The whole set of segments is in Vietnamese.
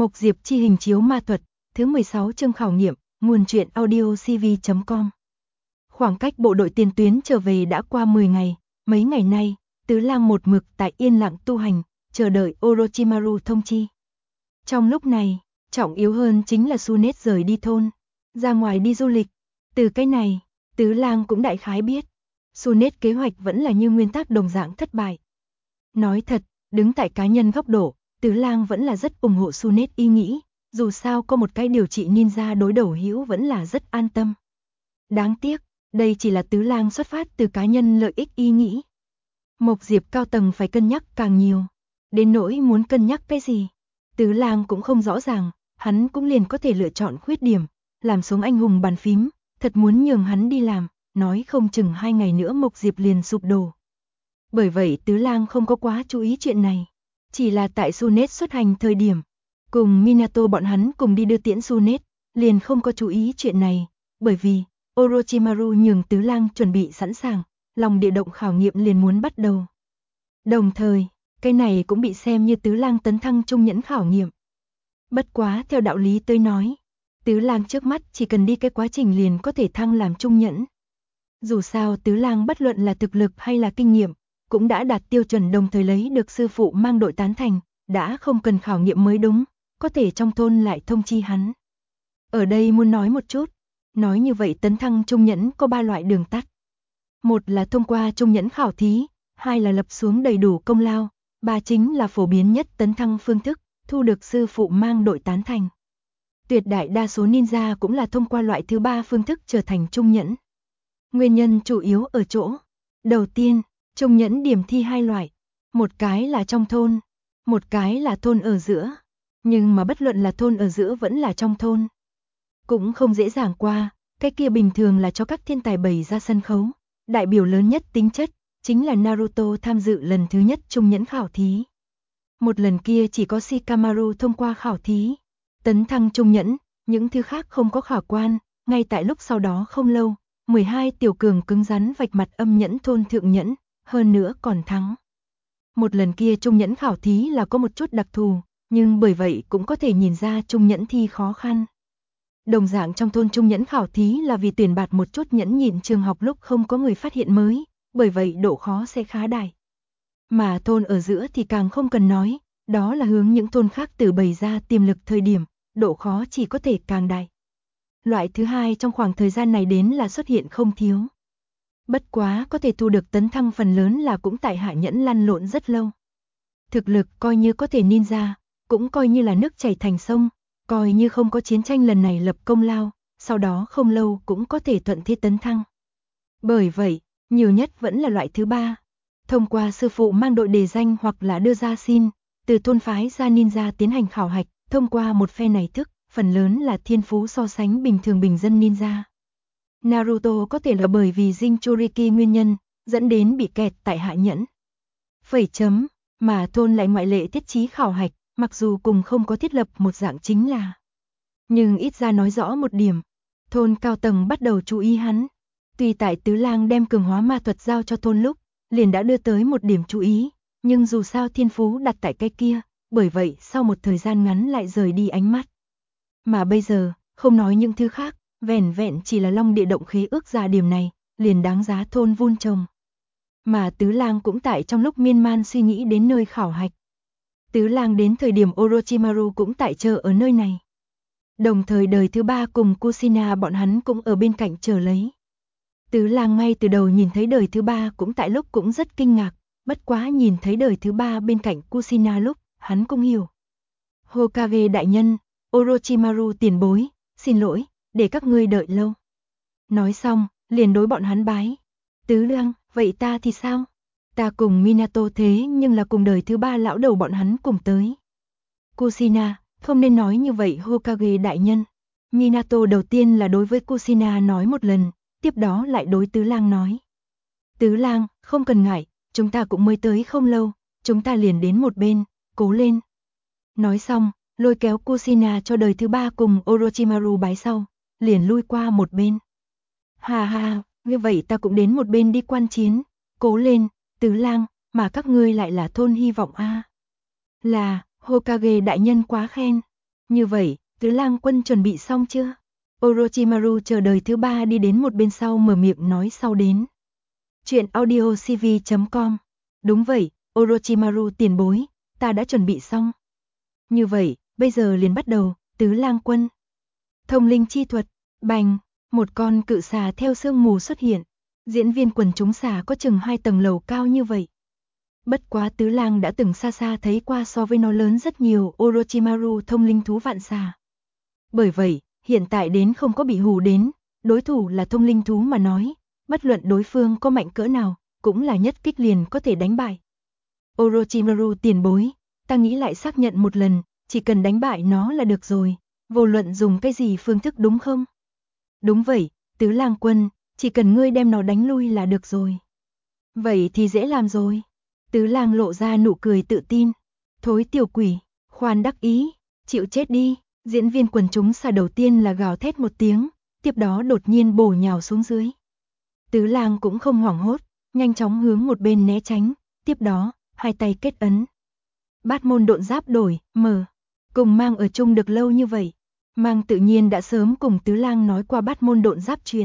Mộc Diệp chi hình chiếu ma thuật, thứ 16 chương khảo nghiệm, nguồn truyện audio cv.com. Khoảng cách bộ đội tiền tuyến trở về đã qua 10 ngày, mấy ngày nay, Tứ Lang một mực tại yên lặng tu hành, chờ đợi Orochimaru thông chi. Trong lúc này, trọng yếu hơn chính là Sunet rời đi thôn, ra ngoài đi du lịch. Từ cái này, Tứ Lang cũng đại khái biết, Sunet kế hoạch vẫn là như nguyên tắc đồng dạng thất bại. Nói thật, đứng tại cá nhân góc độ, Tứ Lang vẫn là rất ủng hộ Sunet ý nghĩ, dù sao có một cái điều trị ninja đối đầu hữu vẫn là rất an tâm. Đáng tiếc, đây chỉ là Tứ Lang xuất phát từ cá nhân lợi ích ý nghĩ. Mộc Diệp cao tầng phải cân nhắc càng nhiều, đến nỗi muốn cân nhắc cái gì, Tứ Lang cũng không rõ ràng, hắn cũng liền có thể lựa chọn khuyết điểm, làm xuống anh hùng bàn phím, thật muốn nhường hắn đi làm, nói không chừng 2 ngày nữa Mộc Diệp liền sụp đổ. Bởi vậy Tứ Lang không có quá chú ý chuyện này, chỉ là tại Sunet xuất hành thời điểm, cùng Minato bọn hắn cùng đi đưa tiễn Sunet, liền không có chú ý chuyện này, bởi vì Orochimaru nhường Tứ Lang chuẩn bị sẵn sàng, lòng địa động khảo nghiệm liền muốn bắt đầu. Đồng thời, cái này cũng bị xem như Tứ Lang tấn thăng trung nhẫn khảo nghiệm. Bất quá theo đạo lý tới nói, Tứ Lang trước mắt chỉ cần đi cái quá trình liền có thể thăng làm trung nhẫn. Dù sao Tứ Lang bất luận là thực lực hay là kinh nghiệm, cũng đã đạt tiêu chuẩn, đồng thời lấy được sư phụ mang đội tán thành, đã không cần khảo nghiệm mới đúng, có thể trong thôn lại thông chi hắn. Ở đây muốn nói một chút, nói như vậy tấn thăng trung nhẫn có 3 loại đường tắt. Một là thông qua trung nhẫn khảo thí, hai là lập xuống đầy đủ công lao, ba chính là phổ biến nhất tấn thăng phương thức, thu được sư phụ mang đội tán thành. Tuyệt đại đa số ninja cũng là thông qua loại thứ ba phương thức trở thành trung nhẫn. Nguyên nhân chủ yếu ở chỗ, đầu tiên, trung nhẫn điểm thi 2 loại, một cái là trong thôn, một cái là thôn ở giữa, nhưng mà bất luận là thôn ở giữa vẫn là trong thôn, cũng không dễ dàng qua, cái kia bình thường là cho các thiên tài bày ra sân khấu, đại biểu lớn nhất tính chất, chính là Naruto tham dự lần thứ nhất trung nhẫn khảo thí. Một lần kia chỉ có Shikamaru thông qua khảo thí, tấn thăng trung nhẫn, những thứ khác không có khả quan, ngay tại lúc sau đó không lâu, 12 tiểu cường cứng rắn vạch mặt âm nhẫn thôn thượng nhẫn, hơn nữa còn thắng. Một lần kia trung nhẫn khảo thí là có một chút đặc thù, nhưng bởi vậy cũng có thể nhìn ra trung nhẫn thi khó khăn. Đồng dạng trong thôn trung nhẫn khảo thí là vì tuyển bạt một chút nhẫn nhịn trường học lúc không có người phát hiện mới, bởi vậy độ khó sẽ khá đại. Mà thôn ở giữa thì càng không cần nói, đó là hướng những thôn khác từ bày ra tiềm lực thời điểm, độ khó chỉ có thể càng đại. Loại thứ hai trong khoảng thời gian này đến là xuất hiện không thiếu. Bất quá có thể thu được tấn thăng phần lớn là cũng tại hạ nhẫn lăn lộn rất lâu. Thực lực coi như có thể ninja, cũng coi như là nước chảy thành sông, coi như không có chiến tranh lần này lập công lao, sau đó không lâu cũng có thể thuận thế tấn thăng. Bởi vậy, nhiều nhất vẫn là loại thứ ba, thông qua sư phụ mang đội đề danh hoặc là đưa ra xin, từ thôn phái ra ninja tiến hành khảo hạch, thông qua một phe này thức, phần lớn là thiên phú so sánh bình thường bình dân ninja. Naruto có thể là bởi vì Jinchuriki nguyên nhân, dẫn đến bị kẹt tại hạ nhẫn. Phẩy chấm, mà thôn lại ngoại lệ thiết chí khảo hạch, mặc dù cùng không có thiết lập một dạng chính là. Nhưng ít ra nói rõ một điểm, thôn cao tầng bắt đầu chú ý hắn. Tuy tại Tứ Lang đem cường hóa ma thuật giao cho thôn lúc, liền đã đưa tới một điểm chú ý, nhưng dù sao thiên phú đặt tại cái kia, bởi vậy sau một thời gian ngắn lại rời đi ánh mắt. Mà bây giờ, không nói những thứ khác, vẻn vẹn chỉ là long địa động khế ước ra điểm này, liền đáng giá thôn vun trồng. Mà Tứ Lang cũng tại trong lúc miên man suy nghĩ đến nơi khảo hạch. Tứ Lang đến thời điểm Orochimaru cũng tại chờ ở nơi này. Đồng thời đời thứ ba cùng Kushina bọn hắn cũng ở bên cạnh chờ lấy. Tứ Lang ngay từ đầu nhìn thấy đời thứ ba cũng tại lúc cũng rất kinh ngạc, bất quá nhìn thấy đời thứ ba bên cạnh Kushina lúc, hắn cũng hiểu. Hokage đại nhân, Orochimaru tiền bối, xin lỗi, để các ngươi đợi lâu. Nói xong, liền đối bọn hắn bái. Tứ Lang, vậy ta thì sao? Ta cùng Minato thế nhưng là cùng đời thứ ba lão đầu bọn hắn cùng tới. Kushina, không nên nói như vậy Hokage đại nhân. Minato đầu tiên là đối với Kushina nói một lần, tiếp đó lại đối Tứ Lang nói. Tứ Lang, không cần ngại, chúng ta cũng mới tới không lâu, chúng ta liền đến một bên, cố lên. Nói xong, lôi kéo Kushina cho đời thứ ba cùng Orochimaru bái sau, liền lui qua một bên. Hà hà, như vậy ta cũng đến một bên đi quan chiến, cố lên, Tứ Lang, mà các ngươi lại là thôn hy vọng a. Là, Hokage đại nhân quá khen. Như vậy, Tứ Lang Quân chuẩn bị xong chưa? Orochimaru chờ đời thứ ba đi đến một bên sau mở miệng nói sau đến. Chuyện audio cv.com. Đúng vậy, Orochimaru tiền bối, ta đã chuẩn bị xong. Như vậy, bây giờ liền bắt đầu, Tứ Lang Quân. Thông linh chi thuật, bành, một con cự xà theo sương mù xuất hiện. Diễn viên quần chúng xà có chừng 2 tầng lầu cao như vậy. Bất quá Tứ Lang đã từng xa xa thấy qua so với nó lớn rất nhiều Orochimaru thông linh thú vạn xà. Bởi vậy, hiện tại đến không có bị hù đến, đối thủ là thông linh thú mà nói, bất luận đối phương có mạnh cỡ nào, cũng là nhất kích liền có thể đánh bại. Orochimaru tiền bối, ta nghĩ lại xác nhận một lần, chỉ cần đánh bại nó là được rồi, vô luận dùng cái gì phương thức đúng không? Đúng vậy, Tứ Lang Quân, chỉ cần ngươi đem nó đánh lui là được rồi. Vậy thì dễ làm rồi. Tứ Lang lộ ra nụ cười tự tin. Thối tiểu quỷ, khoan đắc ý, chịu chết đi. Diễn viên quần chúng xà đầu tiên là gào thét một tiếng, tiếp đó đột nhiên bổ nhào xuống dưới. Tứ Lang cũng không hoảng hốt, nhanh chóng hướng một bên né tránh, tiếp đó, hai tay kết ấn. Bát môn độn giáp đổi, mở. Cùng Mang ở chung được lâu như vậy. Mang tự nhiên đã sớm cùng Tứ Lang nói qua bát môn độn giáp chuyện.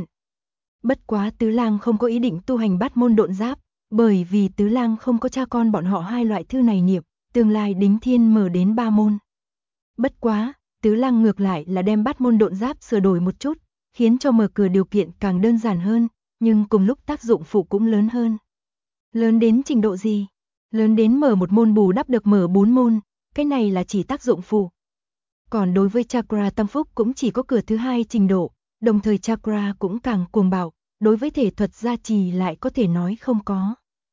Bất quá Tứ Lang không có ý định tu hành bát môn độn giáp, bởi vì Tứ Lang không có cha con bọn họ hai loại thư này niệm, tương lai đính thiên mở đến 3 môn. Bất quá, Tứ Lang ngược lại là đem bát môn độn giáp sửa đổi một chút, khiến cho mở cửa điều kiện càng đơn giản hơn, nhưng cùng lúc tác dụng phụ cũng lớn hơn. Lớn đến trình độ gì? Lớn đến mở một môn bù đắp được mở 4 môn, cái này là chỉ tác dụng phụ. Còn đối với chakra tam phúc cũng chỉ có cửa thứ 2 trình độ, đồng thời chakra cũng càng cuồng bạo, đối với thể thuật gia trì lại có thể nói không có.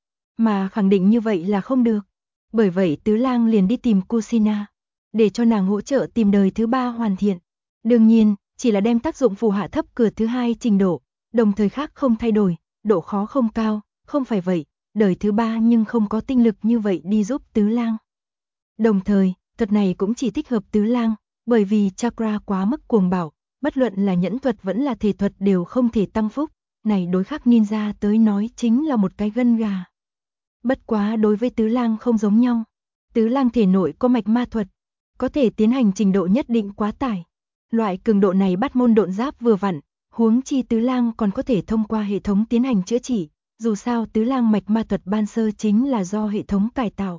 Mà khẳng định như vậy là không được. Bởi vậy Tứ Lang liền đi tìm Kushina, để cho nàng hỗ trợ tìm đời thứ 3 hoàn thiện. Đương nhiên, chỉ là đem tác dụng phù hạ thấp cửa thứ 2 trình độ, đồng thời khác không thay đổi, độ khó không cao, không phải vậy, đời thứ 3 nhưng không có tinh lực như vậy đi giúp Tứ Lang. Đồng thời, thuật này cũng chỉ thích hợp Tứ Lang, bởi vì chakra quá mức cuồng bạo, bất luận là nhẫn thuật vẫn là thể thuật đều không thể tăng phúc, này đối khắc ninja tới nói chính là một cái gân gà. Bất quá đối với Tứ Lang không giống nhau. Tứ Lang thể nội có mạch ma thuật, có thể tiến hành trình độ nhất định quá tải. Loại cường độ này bát môn độn giáp vừa vặn, huống chi Tứ Lang còn có thể thông qua hệ thống tiến hành chữa trị, dù sao Tứ Lang mạch ma thuật ban sơ chính là do hệ thống cải tạo.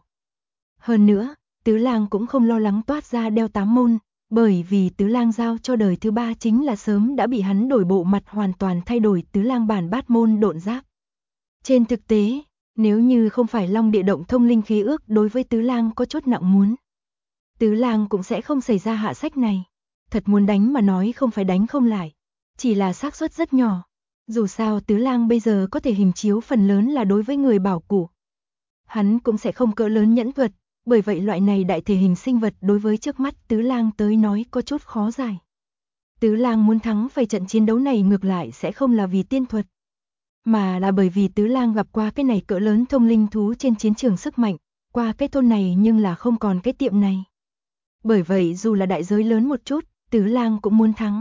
Hơn nữa, Tứ Lang cũng không lo lắng toát ra đeo 8 môn, bởi vì Tứ Lang giao cho đời thứ 3 chính là sớm đã bị hắn đổi bộ mặt hoàn toàn thay đổi Tứ Lang bản bát môn độn giáp. Trên thực tế, nếu như không phải Long Địa Động thông linh khí ước đối với Tứ Lang có chút nặng muốn, Tứ Lang cũng sẽ không xảy ra hạ sách này. Thật muốn đánh mà nói không phải đánh không lại, chỉ là xác suất rất nhỏ. Dù sao Tứ Lang bây giờ có thể hình chiếu phần lớn là đối với người bảo củ. Hắn cũng sẽ không cỡ lớn nhẫn thuật, bởi vậy loại này đại thể hình sinh vật đối với trước mắt Tứ Lang tới nói có chút khó giải. Tứ Lang muốn thắng phải trận chiến đấu này ngược lại sẽ không là vì tiên thuật, mà là bởi vì Tứ Lang gặp qua cái này cỡ lớn thông linh thú trên chiến trường sức mạnh, qua cái thôn này nhưng là không còn cái tiệm này. Bởi vậy dù là đại giới lớn một chút, Tứ Lang cũng muốn thắng.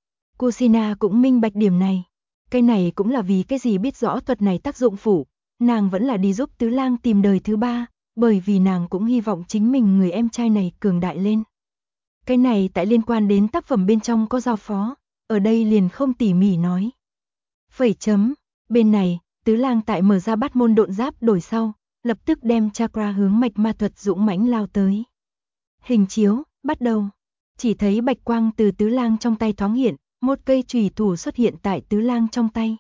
Kushina cũng minh bạch điểm này. Cái này cũng là vì cái gì biết rõ thuật này tác dụng phụ, nàng vẫn là đi giúp Tứ Lang tìm đời thứ 3, bởi vì nàng cũng hy vọng chính mình người em trai này cường đại lên. Cái này tại liên quan đến tác phẩm bên trong có giao phó, ở đây liền không tỉ mỉ nói. Phẩy chấm, bên này, Tứ Lang tại mở ra bát môn độn giáp đổi sau, lập tức đem chakra hướng mạch ma thuật dũng mãnh lao tới. Hình chiếu, bắt đầu. Chỉ thấy bạch quang từ Tứ Lang trong tay thoáng hiện, một cây chùy thủ xuất hiện tại Tứ Lang trong tay.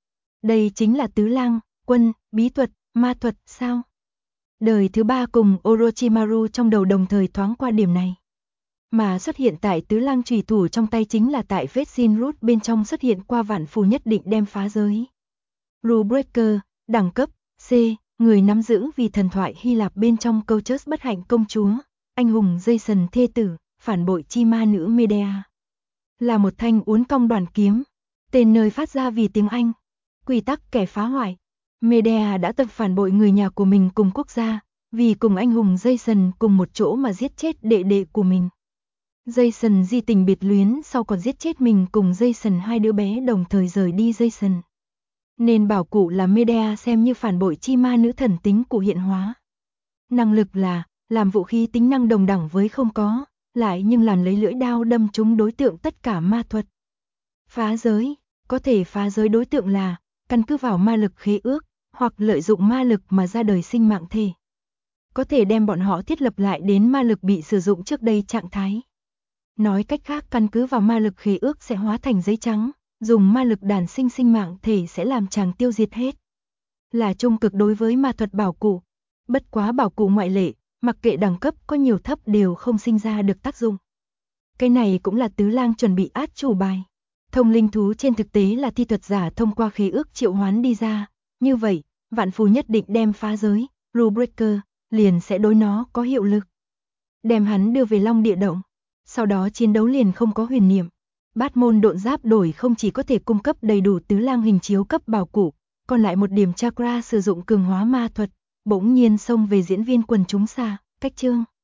Đây chính là Tứ Lang, quân, bí thuật, ma thuật, sao? Đời thứ 3 cùng Orochimaru trong đầu đồng thời thoáng qua điểm này. Mà xuất hiện tại Tứ Lang chùy thủ trong tay chính là tại vết xin root bên trong xuất hiện qua vạn phù nhất định đem phá giới. Rule Breaker, đẳng cấp, C, người nắm giữ vì thần thoại Hy Lạp bên trong câu chớt bất hạnh công chúa, anh hùng Jason thê tử, phản bội chi ma nữ Medea. Là một thanh uốn cong đoàn kiếm, tên nơi phát ra vì tiếng Anh. Quy tắc kẻ phá hoại. Medea đã từng phản bội người nhà của mình cùng quốc gia, vì cùng anh hùng Jason cùng một chỗ mà giết chết đệ đệ của mình. Jason di tình biệt luyến sau còn giết chết mình cùng Jason hai đứa bé đồng thời rời đi Jason. Nên bảo cụ là Medea xem như phản bội chi ma nữ thần tính của hiện hóa. Năng lực là, làm vũ khí tính năng đồng đẳng với không có, lại nhưng làn lấy lưỡi đao đâm trúng đối tượng tất cả ma thuật. Phá giới, có thể phá giới đối tượng là căn cứ vào ma lực khế ước, hoặc lợi dụng ma lực mà ra đời sinh mạng thể. Có thể đem bọn họ thiết lập lại đến ma lực bị sử dụng trước đây trạng thái. Nói cách khác, căn cứ vào ma lực khế ước sẽ hóa thành giấy trắng, dùng ma lực đản sinh sinh mạng thể sẽ làm chàng tiêu diệt hết. Là trung cực đối với ma thuật bảo cụ. Bất quá bảo cụ ngoại lệ, mặc kệ đẳng cấp có nhiều thấp đều không sinh ra được tác dụng. Cái này cũng là Tứ Lang chuẩn bị át chủ bài. Thông linh thú trên thực tế là thi thuật giả thông qua khế ước triệu hoán đi ra. Như vậy, vạn phù nhất định đem phá giới, Rule Breaker, liền sẽ đối nó có hiệu lực. Đem hắn đưa về Long Địa Động. Sau đó chiến đấu liền không có huyền niệm. Bát môn độn giáp đổi không chỉ có thể cung cấp đầy đủ Tứ Lang hình chiếu cấp bảo cụ, còn lại một điểm chakra sử dụng cường hóa ma thuật, bỗng nhiên xông về diễn viên quần chúng xa, cách chương.